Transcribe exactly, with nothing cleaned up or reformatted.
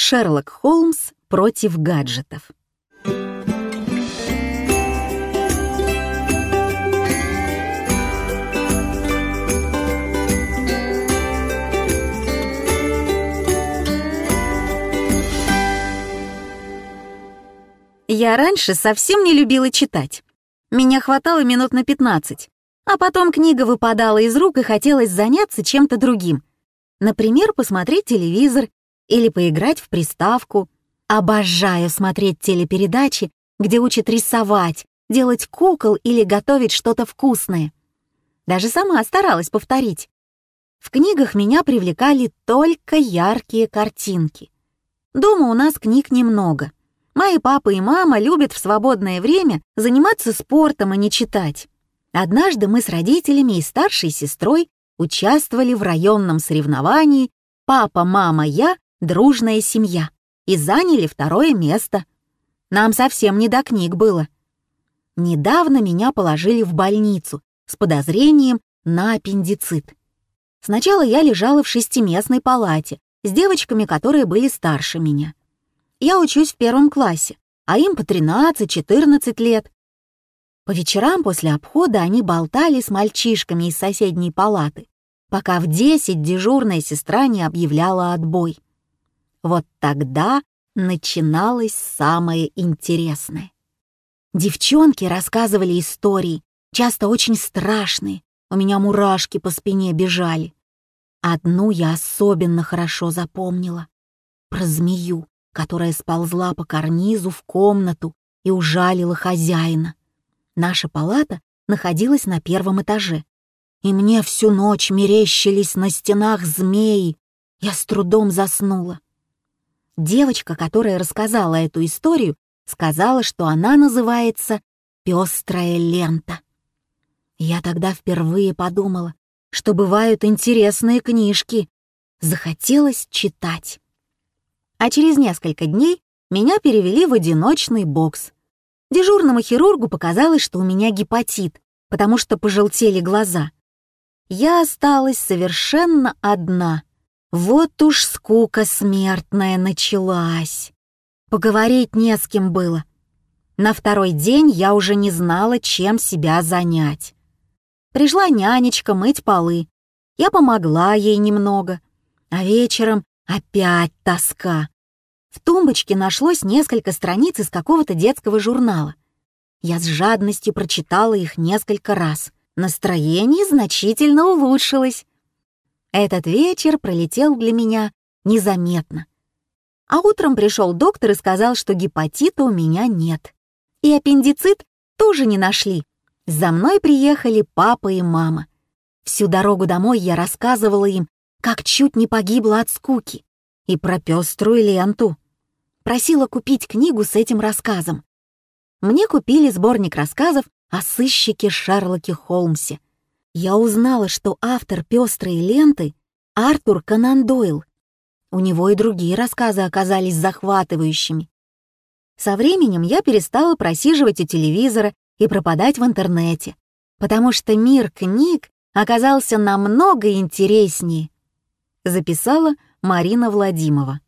Шерлок Холмс против гаджетов. Я раньше совсем не любила читать. Меня хватало минут на пятнадцать, а потом книга выпадала из рук и хотелось заняться чем-то другим. Например, посмотреть телевизор или поиграть в приставку. Обожаю смотреть телепередачи, где учат рисовать, делать кукол или готовить что-то вкусное. Даже сама старалась повторить. В книгах меня привлекали только яркие картинки. Дома у нас книг немного. Мои папа и мама любят в свободное время заниматься спортом, а не читать. Однажды мы с родителями и старшей сестрой участвовали в районном соревновании «Папа, мама, я. Дружная семья» и заняли второе место. Нам совсем не до книг было. Недавно меня положили в больницу с подозрением на аппендицит. Сначала я лежала в шестиместной палате с девочками, которые были старше меня. Я учусь в первом классе, а им по тринадцать-четырнадцать лет. По вечерам после обхода они болтали с мальчишками из соседней палаты, пока в десять дежурная сестра не объявляла отбой. Вот тогда начиналось самое интересное. Девчонки рассказывали истории, часто очень страшные, у меня мурашки по спине бежали. Одну я особенно хорошо запомнила. Про змею, которая сползла по карнизу в комнату и ужалила хозяина. Наша палата находилась на первом этаже, и мне всю ночь мерещились на стенах змеи. Я с трудом заснула. Девочка, которая рассказала эту историю, сказала, что она называется «Пестрая лента». Я тогда впервые подумала, что бывают интересные книжки. Захотелось читать. А через несколько дней меня перевели в одиночный бокс. Дежурному хирургу показалось, что у меня гепатит, потому что пожелтели глаза. Я осталась совершенно одна. Вот уж скука смертная началась. Поговорить не с кем было. На второй день я уже не знала, чем себя занять. Пришла нянечка мыть полы. Я помогла ей немного. А вечером опять тоска. В тумбочке нашлось несколько страниц из какого-то детского журнала. Я с жадностью прочитала их несколько раз. Настроение значительно улучшилось. Этот вечер пролетел для меня незаметно. А утром пришел доктор и сказал, что гепатита у меня нет. И аппендицит тоже не нашли. За мной приехали папа и мама. Всю дорогу домой я рассказывала им, как чуть не погибла от скуки, и про пеструю ленту. Просила купить книгу с этим рассказом. Мне купили сборник рассказов о сыщике Шерлоке Холмсе. Я узнала, что автор «Пестрой ленты» — Артур Конан Дойл. У него и другие рассказы оказались захватывающими. Со временем я перестала просиживать у телевизора и пропадать в интернете, потому что мир книг оказался намного интереснее. Записала Марина Владимова.